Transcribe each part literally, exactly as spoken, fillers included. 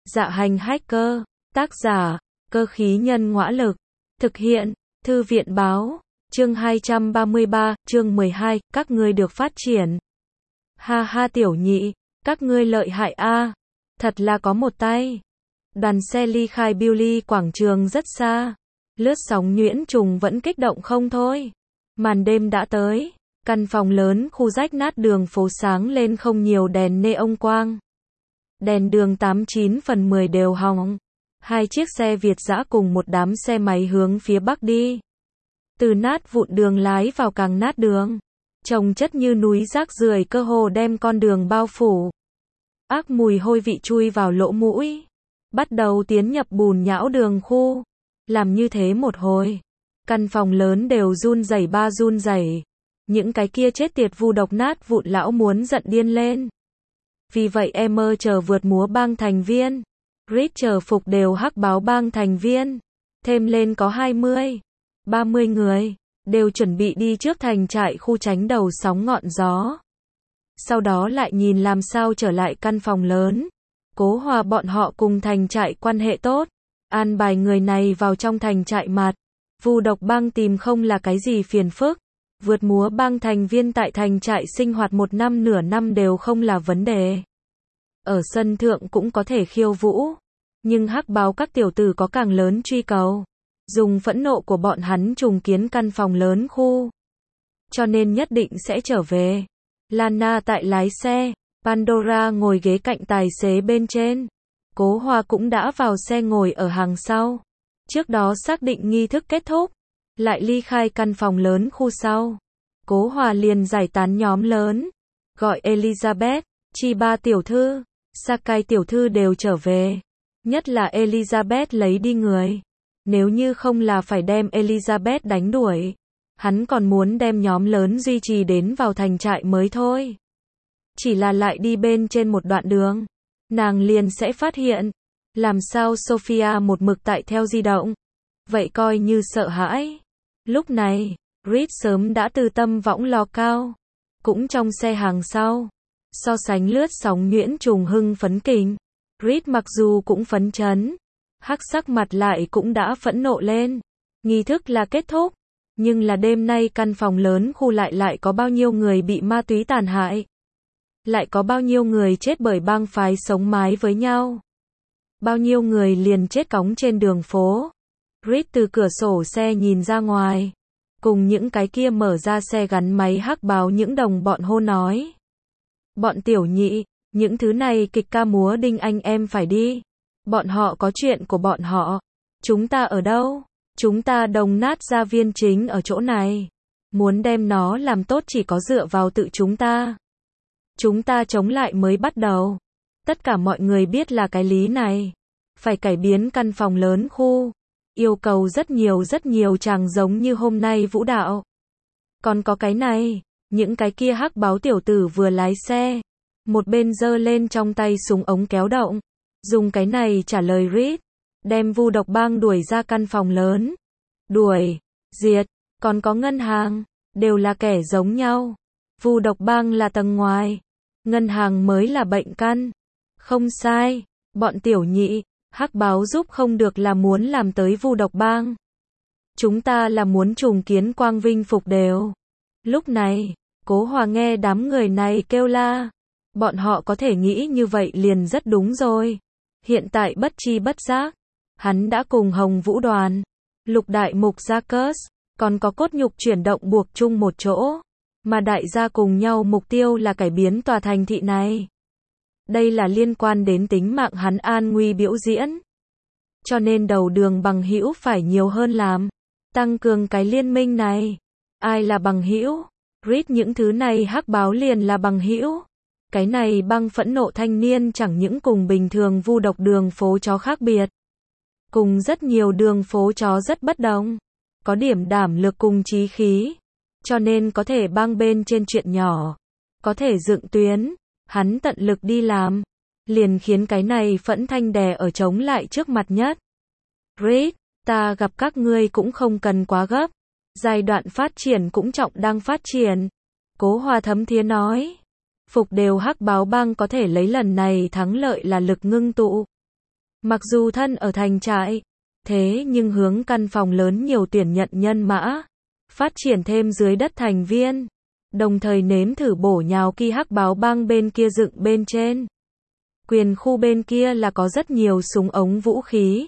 Dạ hành hacker, tác giả, cơ khí nhân ngõa lực, thực hiện, thư viện báo, chương hai trăm ba mươi ba, chương mười hai, các ngươi được phát triển. Ha ha tiểu nhị, các ngươi lợi hại a, thật là có một tay. Đoàn xe ly khai Beauty quảng trường rất xa, lướt sóng nhuyễn trùng vẫn kích động không thôi. Màn đêm đã tới, căn phòng lớn khu rách nát đường phố sáng lên không nhiều đèn neon quang. Đèn đường tám chín phần mười đều hỏng. Hai chiếc xe Việt dã cùng một đám xe máy hướng phía bắc đi. Từ nát vụn đường lái vào càng nát đường. Chồng chất như núi rác rưởi cơ hồ đem con đường bao phủ. Ác mùi hôi vị chui vào lỗ mũi. Bắt đầu tiến nhập bùn nhão đường khu. Làm như thế một hồi. Căn phòng lớn đều run rẩy ba run rẩy. Những cái kia chết tiệt vu độc nát vụn lão muốn giận điên lên. Vì vậy em mơ chờ vượt múa bang thành viên. Reed chờ phục đều hắc báo bang thành viên. Thêm lên có hai mươi, ba mươi người. Đều chuẩn bị đi trước thành trại khu tránh đầu sóng ngọn gió. Sau đó lại nhìn làm sao trở lại căn phòng lớn. Cố hòa bọn họ cùng thành trại quan hệ tốt. An bài người này vào trong thành trại mặt. Vu độc bang tìm không là cái gì phiền phức. Vượt múa bang thành viên tại thành trại sinh hoạt một năm nửa năm đều không là vấn đề. Ở sân thượng cũng có thể khiêu vũ. Nhưng hắc báo các tiểu tử có càng lớn truy cầu. Dùng phẫn nộ của bọn hắn trùng kiến căn phòng lớn khu. Cho nên nhất định sẽ trở về. Lana tại lái xe. Pandora ngồi ghế cạnh tài xế bên trên. Cố Hoa cũng đã vào xe ngồi ở hàng sau. Trước đó xác định nghi thức kết thúc. Lại ly khai căn phòng lớn khu sau. Cố Hòa liền giải tán nhóm lớn. Gọi Elizabeth, Chiba tiểu thư, Sakai tiểu thư đều trở về. Nhất là Elizabeth lấy đi người. Nếu như không là phải đem Elizabeth đánh đuổi. Hắn còn muốn đem nhóm lớn duy trì đến vào thành trại mới thôi. Chỉ là lại đi bên trên một đoạn đường. Nàng liền sẽ phát hiện. Làm sao Sophia một mực tại theo di động. Vậy coi như sợ hãi. Lúc này, Reed sớm đã từ tâm võng lò cao. Cũng trong xe hàng sau. So sánh lướt sóng nhuyễn trùng hưng phấn kình. Reed mặc dù cũng phấn chấn. Hắc sắc mặt lại cũng đã phẫn nộ lên. Nghi thức là kết thúc. Nhưng là đêm nay căn phòng lớn khu lại lại có bao nhiêu người bị ma túy tàn hại. Lại có bao nhiêu người chết bởi bang phái sống mái với nhau. Bao nhiêu người liền chết cóng trên đường phố. Reed từ cửa sổ xe nhìn ra ngoài. Cùng những cái kia mở ra xe gắn máy hắc báo những đồng bọn hô nói. Bọn tiểu nhị, những thứ này kịch ca múa đinh anh em phải đi. Bọn họ có chuyện của bọn họ. Chúng ta ở đâu? Chúng ta đồng nát gia viên chính ở chỗ này. Muốn đem nó làm tốt chỉ có dựa vào tự chúng ta. Chúng ta chống lại mới bắt đầu. Tất cả mọi người biết là cái lý này. Phải cải biến căn phòng lớn khu. Yêu cầu rất nhiều rất nhiều chàng giống như hôm nay vũ đạo. Còn có cái này, những cái kia hắc báo tiểu tử vừa lái xe. Một bên giơ lên trong tay súng ống kéo động. Dùng cái này trả lời Reed. Đem vu độc bang đuổi ra căn phòng lớn. Đuổi, diệt, còn có ngân hàng. Đều là kẻ giống nhau. Vu độc bang là tầng ngoài. Ngân hàng mới là bệnh căn. Không sai, bọn tiểu nhị. Hắc báo giúp không được là muốn làm tới vu độc bang. Chúng ta là muốn trùng kiến quang vinh phục đều. Lúc này, Cố Hòa nghe đám người này kêu la. Bọn họ có thể nghĩ như vậy liền rất đúng rồi. Hiện tại bất chi bất giác. Hắn đã cùng Hồng Vũ đoàn. Lục đại mục Jacques. Còn có cốt nhục chuyển động buộc chung một chỗ. Mà đại gia cùng nhau mục tiêu là cải biến tòa thành thị này. Đây là liên quan đến tính mạng hắn an nguy biểu diễn. Cho nên đầu đường bằng hữu phải nhiều hơn làm. Tăng cường cái liên minh này. Ai là bằng hữu? Reed những thứ này hắc báo liền là bằng hữu. Cái này băng phẫn nộ thanh niên chẳng những cùng bình thường vu độc đường phố chó khác biệt. Cùng rất nhiều đường phố chó rất bất đồng. Có điểm đảm lực cùng chí khí. Cho nên có thể băng bên trên chuyện nhỏ. Có thể dựng tuyến. Hắn tận lực đi làm, liền khiến cái này phẫn thanh đè ở chống lại trước mặt nhất. Reed, ta gặp các ngươi cũng không cần quá gấp. Giai đoạn phát triển cũng trọng đang phát triển. Cố Hòa thấm thía nói. Phục đều hắc báo bang có thể lấy lần này thắng lợi là lực ngưng tụ. Mặc dù thân ở thành trại, thế nhưng hướng căn phòng lớn nhiều tuyển nhận nhân mã, phát triển thêm dưới đất thành viên, đồng thời nếm thử bổ nhào Ki Hắc Báo Bang bên kia dựng bên trên. Quyền khu bên kia là có rất nhiều súng ống vũ khí.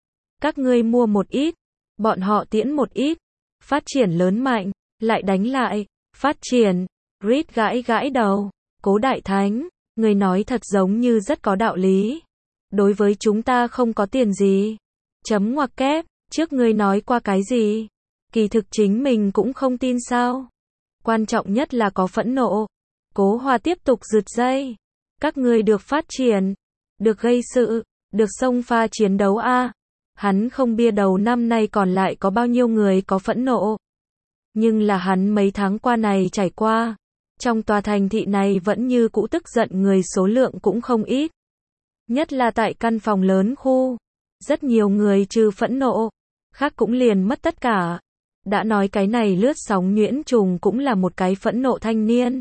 Các ngươi mua một ít, bọn họ tiễn một ít, phát triển lớn mạnh, lại đánh lại, phát triển. Reed gãi gãi đầu, Cố Đại Thánh, người nói thật giống như rất có đạo lý. Đối với chúng ta không có tiền gì. Chấm ngoặc kép, trước ngươi nói qua cái gì? Kỳ thực chính mình cũng không tin sao. Quan trọng nhất là có phẫn nộ. Cố Hòa tiếp tục rượt dây. Các ngươi được phát triển, được gây sự, được xông pha chiến đấu a. À, hắn không bia đầu năm nay còn lại có bao nhiêu người có phẫn nộ. Nhưng là hắn mấy tháng qua này trải qua, trong tòa thành thị này vẫn như cũ tức giận người số lượng cũng không ít. Nhất là tại căn phòng lớn khu, rất nhiều người trừ phẫn nộ, khác cũng liền mất tất cả. Đã nói cái này lướt sóng nhuyễn trùng cũng là một cái phẫn nộ thanh niên.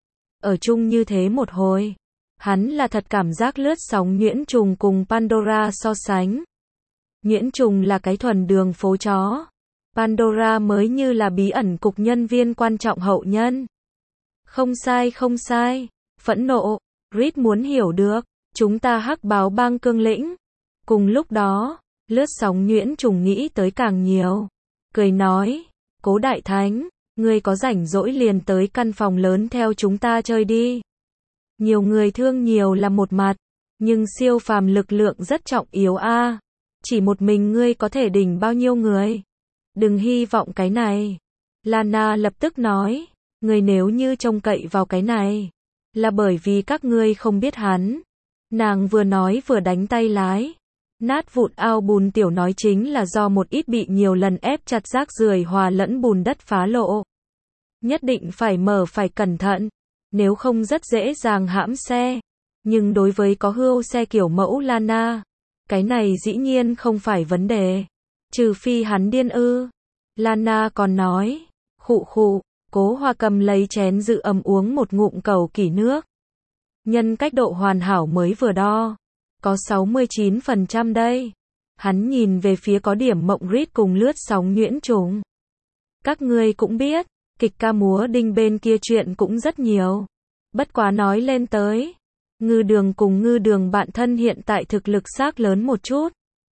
Ở chung như thế một hồi, hắn là thật cảm giác lướt sóng nhuyễn trùng cùng Pandora so sánh. Nhuyễn trùng là cái thuần đường phố chó. Pandora mới như là bí ẩn cục nhân viên quan trọng hậu nhân. Không sai không sai, phẫn nộ, Reed muốn hiểu được, chúng ta Hắc Báo Bang cương lĩnh. Cùng lúc đó, lướt sóng nhuyễn trùng nghĩ tới càng nhiều. Cười nói, Cố Đại Thánh, ngươi có rảnh rỗi liền tới căn phòng lớn theo chúng ta chơi đi. Nhiều người thương nhiều là một mặt, nhưng siêu phàm lực lượng rất trọng yếu a. À. Chỉ một mình ngươi có thể đỉnh bao nhiêu người? Đừng hy vọng cái này. Lana lập tức nói, ngươi nếu như trông cậy vào cái này, là bởi vì các ngươi không biết hắn. Nàng vừa nói vừa đánh tay lái. Nát vụn ao bùn tiểu nói chính là do một ít bị nhiều lần ép chặt rác rưởi hòa lẫn bùn đất phá lộ. Nhất định phải mở phải cẩn thận, nếu không rất dễ dàng hãm xe. Nhưng đối với có hươu xe kiểu mẫu Lana, cái này dĩ nhiên không phải vấn đề. Trừ phi hắn điên ư. Lana còn nói, khụ khụ, Cố Hòa cầm lấy chén giữ ấm uống một ngụm cầu kỷ nước. Nhân cách độ hoàn hảo mới vừa đo. Có sáu mươi chín phần trăm đây. Hắn nhìn về phía có điểm mộng Reed cùng lướt sóng nhuyễn trùng. Các ngươi cũng biết, kịch ca múa đinh bên kia chuyện cũng rất nhiều. Bất quá nói lên tới, Ngư Đường cùng Ngư Đường bạn thân hiện tại thực lực xác lớn một chút.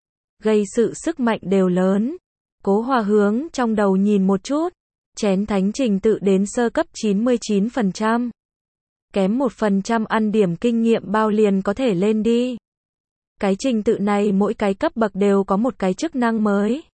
Gây sự sức mạnh đều lớn. Cố Hòa hướng trong đầu nhìn một chút. Chén thánh trình tự đến sơ cấp chín mươi chín phần trăm. Kém một phần trăm ăn điểm kinh nghiệm bao liền có thể lên đi. Cái trình tự này mỗi cái cấp bậc đều có một cái chức năng mới.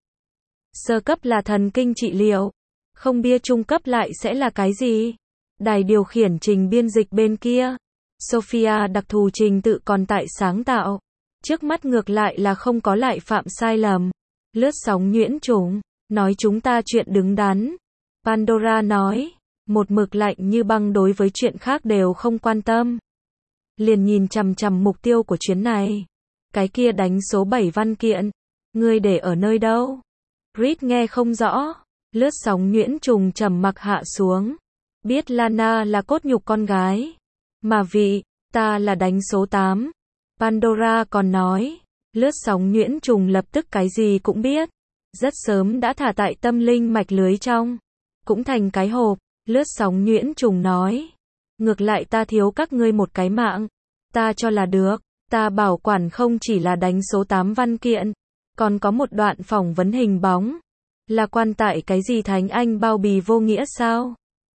Sơ cấp là thần kinh trị liệu. Không bia trung cấp lại sẽ là cái gì? Đài điều khiển trình biên dịch bên kia. Sophia đặc thù trình tự còn tại sáng tạo. Trước mắt ngược lại là không có lại phạm sai lầm. Lướt sóng nhuyễn trùng, nói chúng ta chuyện đứng đắn. Pandora nói, một mực lạnh như băng đối với chuyện khác đều không quan tâm. Liền nhìn chằm chằm mục tiêu của chuyến này. Cái kia đánh số bảy văn kiện. Ngươi để ở nơi đâu? Reed nghe không rõ. Lướt sóng nhuyễn trùng trầm mặc hạ xuống. Biết Lana là cốt nhục con gái. Mà vị, ta là đánh số tám. Pandora còn nói. Lướt sóng nhuyễn trùng lập tức cái gì cũng biết. Rất sớm đã thả tại tâm linh mạch lưới trong. Cũng thành cái hộp. Lướt sóng nhuyễn trùng nói. Ngược lại ta thiếu các ngươi một cái mạng. Ta cho là được. Ta bảo quản không chỉ là đánh số tám văn kiện. Còn có một đoạn phỏng vấn hình bóng. Là quan tại cái gì thánh anh bao bì vô nghĩa sao?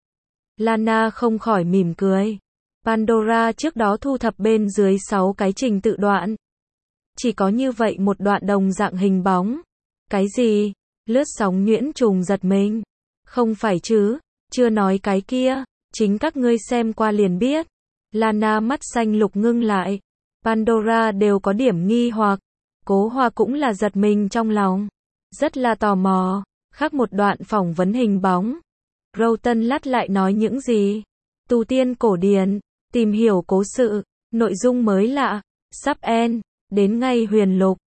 Lana không khỏi mỉm cười. Pandora trước đó thu thập bên dưới sáu cái trình tự đoạn. Chỉ có như vậy một đoạn đồng dạng hình bóng. Cái gì? Lướt sóng nhuyễn trùng giật mình. Không phải chứ, chưa nói cái kia, chính các ngươi xem qua liền biết. Lana mắt xanh lục ngưng lại. Pandora đều có điểm nghi hoặc. Cố Hòa cũng là giật mình trong lòng. Rất là tò mò. Khác một đoạn phỏng vấn hình bóng. Rowton lắt lại nói những gì? Tu tiên cổ điển, tìm hiểu cố sự, nội dung mới lạ, sắp end, đến ngay huyền lục.